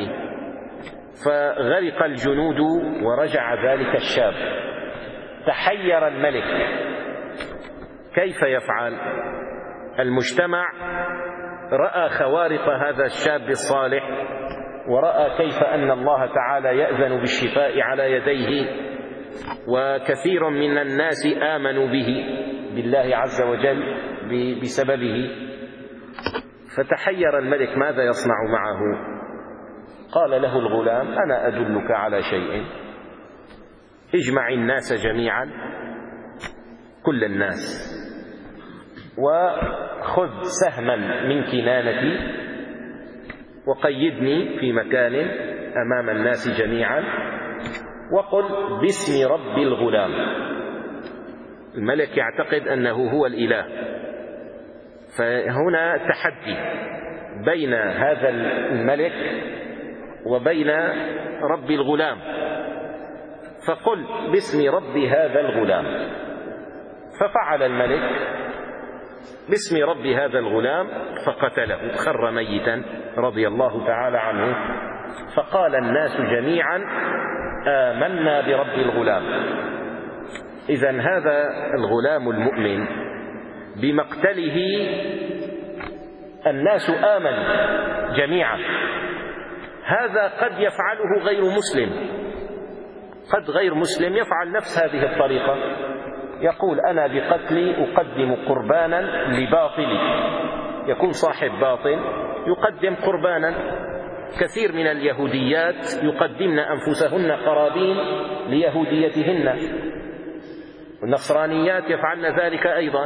فغرق الجنود ورجع ذلك الشاب. تحير الملك كيف يفعل. المجتمع رأى خوارق هذا الشاب الصالح، ورأى كيف أن الله تعالى يأذن بالشفاء على يديه، وكثير من الناس آمنوا به بالله عز وجل بسببه. فتحير الملك ماذا يصنع معه. قال له الغلام: أنا أدلك على شيء، اجمع الناس جميعا، كل الناس، وخذ سهما من كنانتي وقيدني في مكان أمام الناس جميعا، وقل باسم رب الغلام. الملك يعتقد أنه هو الإله، فهنا تحدي بين هذا الملك وبين رب الغلام، فقل باسم رب هذا الغلام. ففعل الملك باسم رب هذا الغلام فقتله، خر ميتا رضي الله تعالى عنه. فقال الناس جميعا: آمنا برب الغلام. إذن هذا الغلام المؤمن بمقتله الناس آمنوا جميعا. هذا قد يفعله غير مسلم، قد غير مسلم يفعل نفس هذه الطريقة، يقول: أنا بقتلي أقدم قربانا لباطلي. يكون صاحب باطل يقدم قربانا. كثير من اليهوديات يقدمن أنفسهن قرابين ليهوديتهن، والنصرانيات يفعلن ذلك أيضا.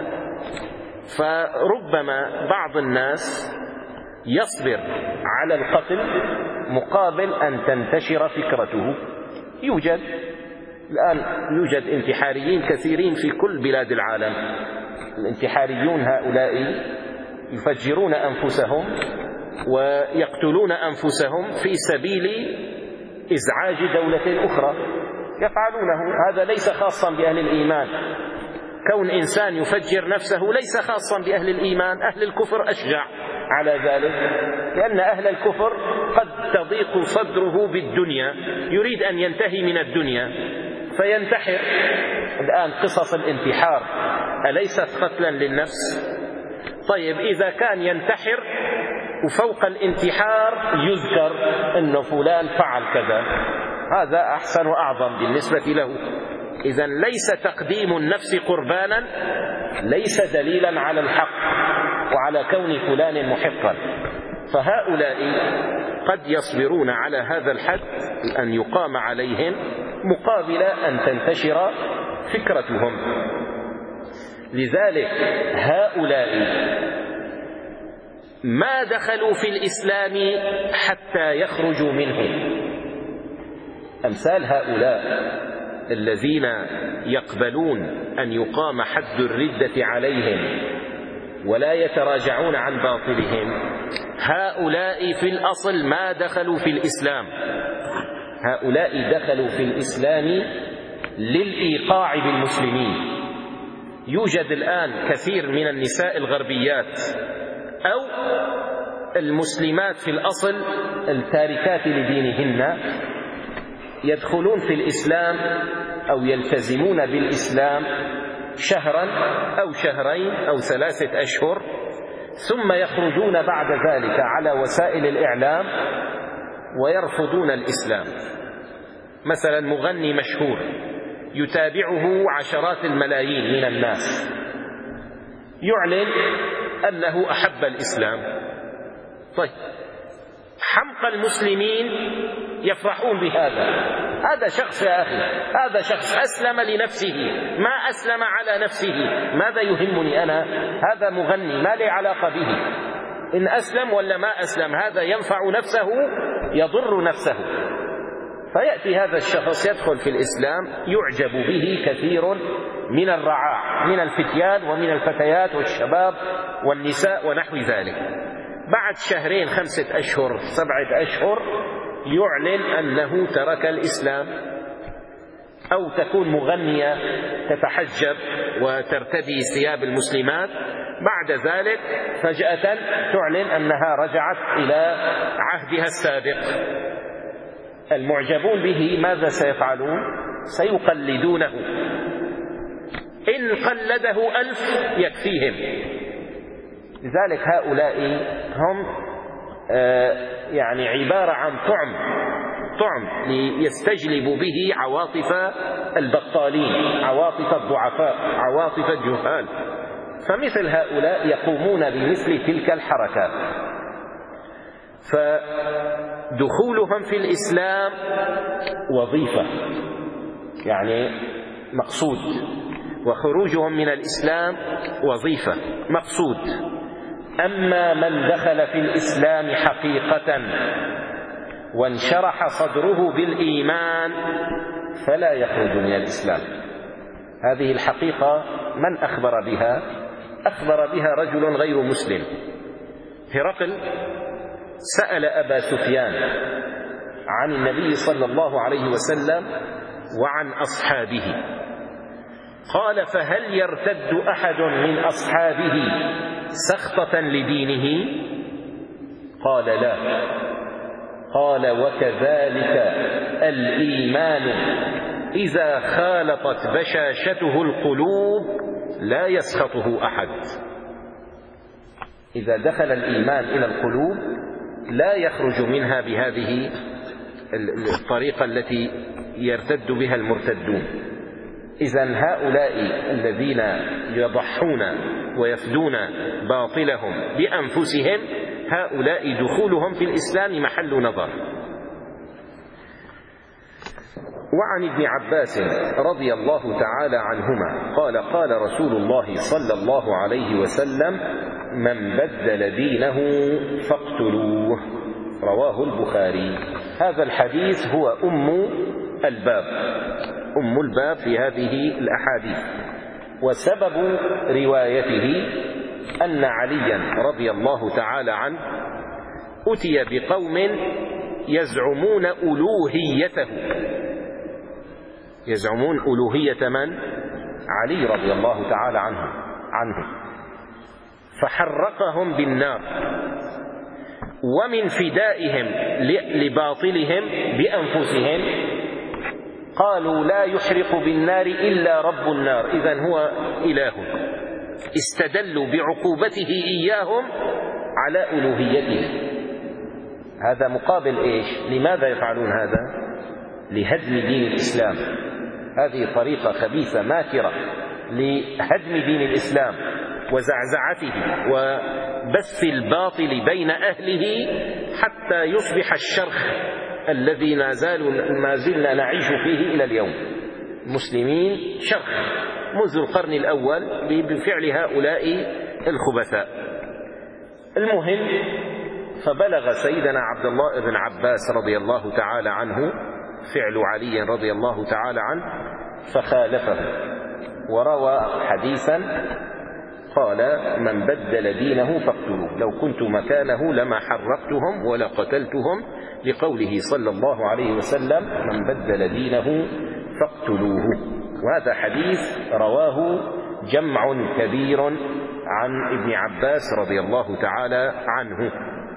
فربما بعض الناس يصبر على القتل مقابل أن تنتشر فكرته. يوجد الآن يوجد انتحاريين كثيرين في كل بلاد العالم. الانتحاريون هؤلاء يفجرون أنفسهم ويقتلون أنفسهم في سبيل إزعاج دولة أخرى، يفعلونه. هذا ليس خاصا بأهل الإيمان. كون إنسان يفجر نفسه ليس خاصا بأهل الإيمان، أهل الكفر أشجع على ذلك، لأن أهل الكفر قد تضيق صدره بالدنيا، يريد أن ينتهي من الدنيا فينتحر. الآن قصص الانتحار أليست قتلا للنفس؟ طيب إذا كان ينتحر وفوق الانتحار يذكر أن فلان فعل كذا، هذا أحسن وأعظم بالنسبة له. إذن ليس تقديم النفس قربانا ليس دليلا على الحق وعلى كون فلان محقا. فهؤلاء قد يصبرون على هذا الحد أن يقام عليهم مقابل أن تنتشر فكرتهم. لذلك هؤلاء ما دخلوا في الإسلام حتى يخرجوا منه. أمثال هؤلاء الذين يقبلون أن يقام حد الردة عليهم ولا يتراجعون عن باطلهم، هؤلاء في الأصل ما دخلوا في الإسلام. هؤلاء دخلوا في الإسلام للإيقاع بالمسلمين. يوجد الآن كثير من النساء الغربيات أو المسلمات في الأصل التاركات لدينهن يدخلون في الإسلام أو يلتزمون بالإسلام شهرا أو شهرين أو ثلاثة أشهر، ثم يخرجون بعد ذلك على وسائل الإعلام ويرفضون الإسلام. مثلا مغني مشهور يتابعه عشرات الملايين من الناس، يعلن أنه أحب الإسلام. طيب، حمق المسلمين يفرحون بهذا. هذا شخص يا أخي، هذا شخص أسلم لنفسه، ما أسلم على نفسه، ماذا يهمني أنا؟ هذا مغني ما لي علاقة به، إن أسلم ولا ما أسلم، هذا ينفع نفسه يضر نفسه. فيأتي هذا الشخص يدخل في الإسلام، يعجب به كثير من الرعاع من الفتيان ومن الفتيات والشباب والنساء ونحو ذلك. بعد شهرين خمسة أشهر سبعة أشهر يعلن أنه ترك الإسلام. أو تكون مغنية تتحجب وترتدي ثياب المسلمات، بعد ذلك فجأة تعلن أنها رجعت إلى عهدها السابق. المعجبون به ماذا سيفعلون؟ سيقلدونه. إن قلده ألف يكفيهم. لذلك هؤلاء هم يعني عبارة عن طعم طعم ليستجلبوا به عواطف البطالين، عواطف الضعفاء، عواطف الجهال. فمثل هؤلاء يقومون بمثل تلك الحركات. فدخولهم في الإسلام وظيفة، يعني مقصود، وخروجهم من الإسلام وظيفة، مقصود. أما من دخل في الإسلام حقيقة وانشرح صدره بالإيمان فلا يخرج من الإسلام. هذه الحقيقة من أخبر بها؟ أخبر بها رجل غير مسلم. هرقل سأل أبا سفيان عن النبي صلى الله عليه وسلم وعن أصحابه، قال: فهل يرتد أحد من أصحابه سخطة لدينه؟ قال: لا. قال: وكذلك الإيمان إذا خالطت بشاشته القلوب لا يسخطه أحد. إذا دخل الإيمان إلى القلوب لا يخرج منها بهذه الطريقة التي يرتد بها المرتدون. إذن هؤلاء الذين يضحون ويفدون باطلهم بأنفسهم، هؤلاء دخولهم في الإسلام محل نظر. وعن ابن عباس رضي الله تعالى عنهما قال: قال رسول الله صلى الله عليه وسلم: من بدل دينه فاقتلوه. رواه البخاري. هذا الحديث هو أم الباب، أم الباب في هذه الأحاديث. وسبب روايته أن عليا رضي الله تعالى عنه أتي بقوم يزعمون ألوهيته، يزعمون ألوهية من؟ علي رضي الله تعالى عنه عنه فحرقهم بالنار. ومن فدائهم لباطلهم بأنفسهم قالوا: لا يحرق بالنار إلا رب النار، إذن هو إله. استدلوا بعقوبته إياهم على ألوهيته. هذا مقابل إيش؟ لماذا يفعلون هذا؟ لهدم دين الإسلام. هذه طريقة خبيثة ماكرة لهدم دين الإسلام وزعزعته وبث الباطل بين أهله حتى يصبح الشرخ الذي ما زلنا نعيش فيه إلى اليوم. المسلمين شرخ منذ القرن الأول بفعل هؤلاء الخبثاء. المهم، فبلغ سيدنا عبد الله بن عباس رضي الله تعالى عنه فعل علي رضي الله تعالى عنه، فخالفه وروى حديثا قال: من بدل دينه فاقتلوه، لو كنت مكانه لما حرقتهم ولا قتلتهم، لقوله صلى الله عليه وسلم: من بدل دينه فاقتلوه. وهذا حديث رواه جمع كبير عن ابن عباس رضي الله تعالى عنه.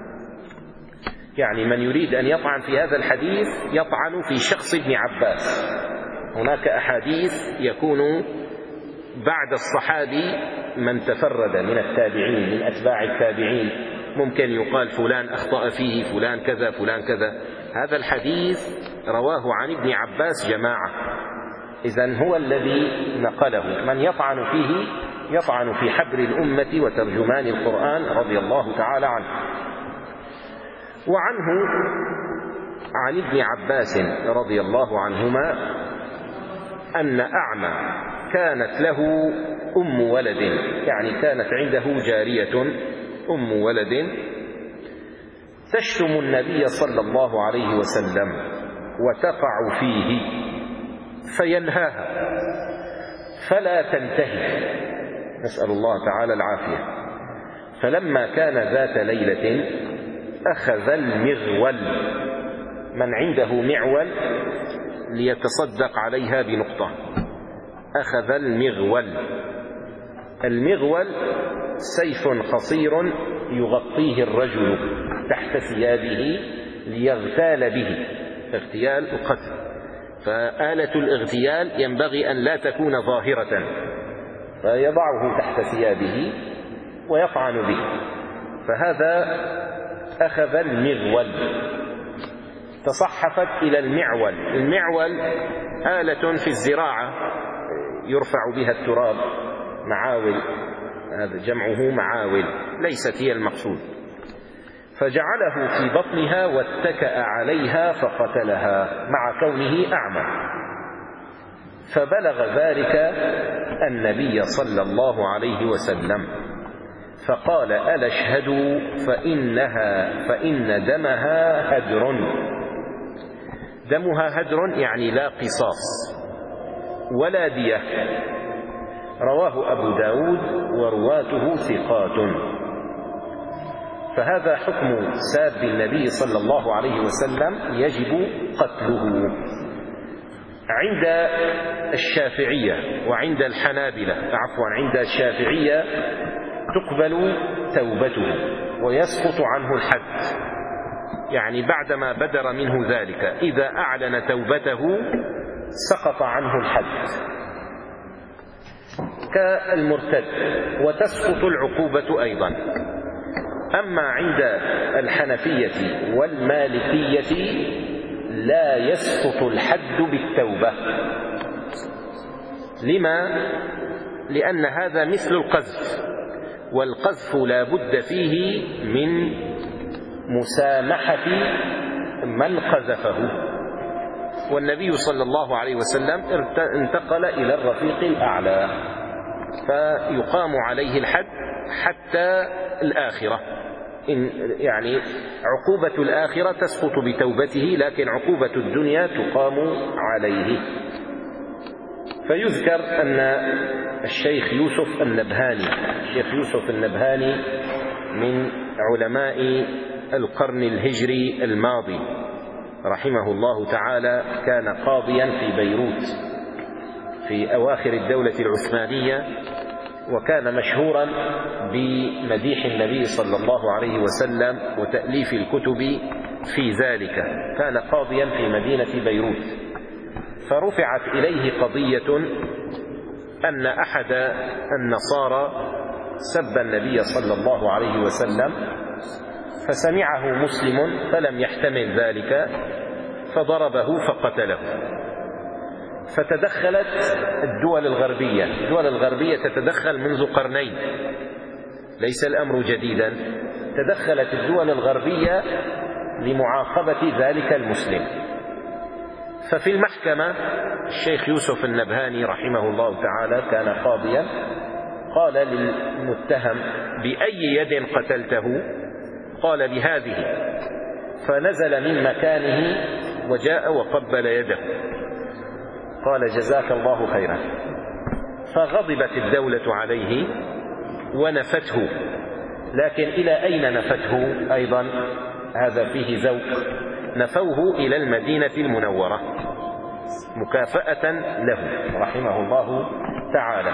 يعني من يريد أن يطعن في هذا الحديث يطعن في شخص ابن عباس. هناك أحاديث يكون بعد الصحابي من تفرد من التابعين، من أتباع التابعين، ممكن يقال فلان أخطأ فيه، فلان كذا، فلان كذا. هذا الحديث رواه عن ابن عباس جماعة، إذن هو الذي نقله. من يطعن فيه يطعن في حبر الأمة وترجمان القرآن رضي الله تعالى عنه. وعنه عن ابن عباس رضي الله عنهما أن أعمى كانت له أم ولد، يعني كانت عنده جارية أم ولد تشتم النبي صلى الله عليه وسلم وتقع فيه فينهاها فلا تنتهي، نسأل الله تعالى العافية. فلما كان ذات ليلة أخذ المغول، من عنده معول ليتصدق عليها بنقطة، أخذ المغول. المغول سيف قصير يغطيه الرجل تحت ثيابه ليغتال به، اغتيال القتل. فآلة الاغتيال ينبغي أن لا تكون ظاهرة، فيضعه تحت ثيابه ويطعن به. فهذا أخذ المغول. تصحفت إلى المعول. المعول آلة في الزراعة يرفع بها التراب، معاول، هذا جمعه معاول، ليست هي المقصود. فجعله في بطنها واتكأ عليها فقتلها مع كونه أعمى. فبلغ ذلك النبي صلى الله عليه وسلم فقال: ألا اشهدوا فإنها فإن دمها هدر. دمها هدر يعني لا قصاص ولا دية. رواه أبو داود ورواته ثقات. فهذا حكم ساب النبي صلى الله عليه وسلم يجب قتله. عند الشافعية وعند الحنابلة، عفوا عند الشافعية تقبل توبته ويسقط عنه الحد، يعني بعدما بدر منه ذلك إذا أعلن توبته سقط عنه الحد كالمرتد، وتسقط العقوبة أيضا. أما عند الحنفية والمالكية لا يسقط الحد بالتوبة. لما؟ لأن هذا مثل القذف، والقذف لا بد فيه من مسامحة من قذفه. والنبي صلى الله عليه وسلم انتقل إلى الرفيق الأعلى، فيقام عليه الحد حتى الآخرة. إن يعني عقوبة الآخرة تسقط بتوبته، لكن عقوبة الدنيا تقام عليه. فيذكر أن الشيخ يوسف النبهاني، الشيخ يوسف النبهاني من علماء القرن الهجري الماضي رحمه الله تعالى، كان قاضيا في بيروت في أواخر الدولة العثمانية، وكان مشهورا بمديح النبي صلى الله عليه وسلم وتأليف الكتب في ذلك. كان قاضيا في مدينة بيروت، فرفعت إليه قضية أن أحد النصارى سب النبي صلى الله عليه وسلم، فسمعه مسلم فلم يحتمل ذلك فضربه فقتله. فتدخلت الدول الغربية، الدول الغربية تتدخل منذ قرنين، ليس الأمر جديدا. تدخلت الدول الغربية لمعاقبة ذلك المسلم. ففي المحكمة الشيخ يوسف النبهاني رحمه الله تعالى كان قاضيا، قال المتهم: بأي يد قتلته؟ قال: بهذه. فنزل من مكانه وجاء وقبل يده. قال: جزاك الله خيرا. فغضبت الدولة عليه ونفته. لكن إلى أين نفته أيضا؟ هذا فيه ذوق. نفوه إلى المدينة المنورة مكافأة له رحمه الله تعالى.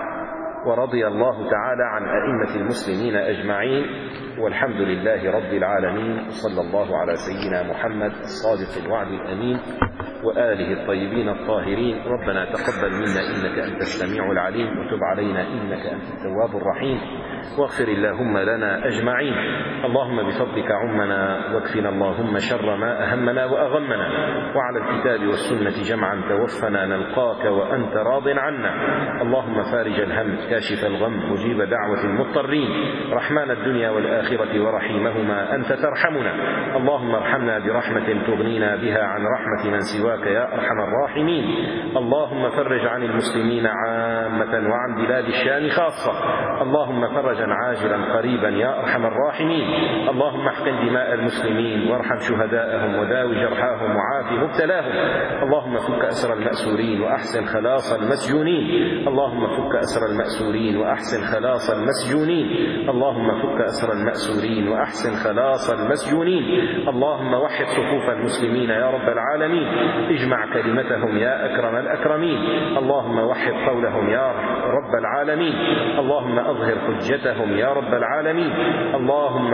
ورضي الله تعالى عن أئمة المسلمين أجمعين، والحمد لله رب العالمين. صلى الله على سيدنا محمد الصادق الوعد الأمين وآله الطيبين الطاهرين. ربنا تقبل منا إنك أنت السميع العليم، وتب علينا إنك أنت التواب الرحيم، واغفر اللهم لنا أجمعين. اللهم بفضلك عمنا، واكفنا اللهم شر ما أهمنا وأغمنا، وعلى الكتاب والسنة جمعا توفنا نلقاك وأنت راض عنا. اللهم فارج الهم، كاشف الغم، مجيب دعوة المضطرين، رحمن الدنيا والآخرة ورحيمهما، أنت ترحمنا. اللهم ارحمنا برحمة تغنينا بها عن رحمة من سواك يا أرحم الراحمين. اللهم فرج عن المسلمين عامة وعن بلاد الشام خاصة. اللهم فرجا عاجلا قريبا يا أرحم الراحمين. اللهم احقن دماء المسلمين، وارحم شهداءهم، وداوي جرحاهم، وعاف مبتلاهم. اللهم فك أسر المأسورين، وأحسن خلاص المسجونين. اللهم فك أسر المأسورين، وأحسن خلاص المسجونين. اللهم فك أسر المأسورين، وأحسن خلاص المسجونين. اللهم وحد صفوف المسلمين يا رب العالمين. اجمع كلمتهم يا أكرم الأكرمين. اللهم وحد قولهم يا رب العالمين. اللهم أظهر حجتهم يا رب العالمين. اللهم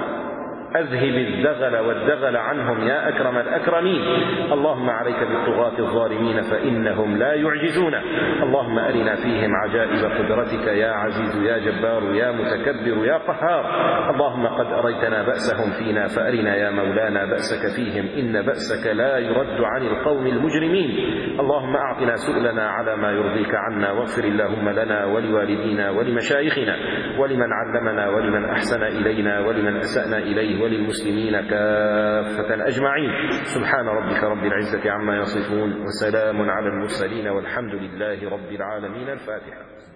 أذهب الدغل والدغل عنهم يا أكرم الأكرمين. اللهم عليك بالطغاة الظالمين فإنهم لا يعجزون. اللهم أرنا فيهم عجائب قدرتك يا عزيز يا جبار يا متكبر يا قهار. اللهم قد أريتنا بأسهم فينا، فأرنا يا مولانا بأسك فيهم، إن بأسك لا يرد عن القوم المجرمين. اللهم أعطنا سؤلنا على ما يرضيك عنا، واغفر اللهم لنا ولوالدينا ولمشايخنا ولمن علمنا ولمن أحسن إلينا ولمن أسأنا إليه وللمسلمين كافة أجمعين. سبحان ربك رب العزة عما يصفون، وسلام على المرسلين، والحمد لله رب العالمين. الفاتحة.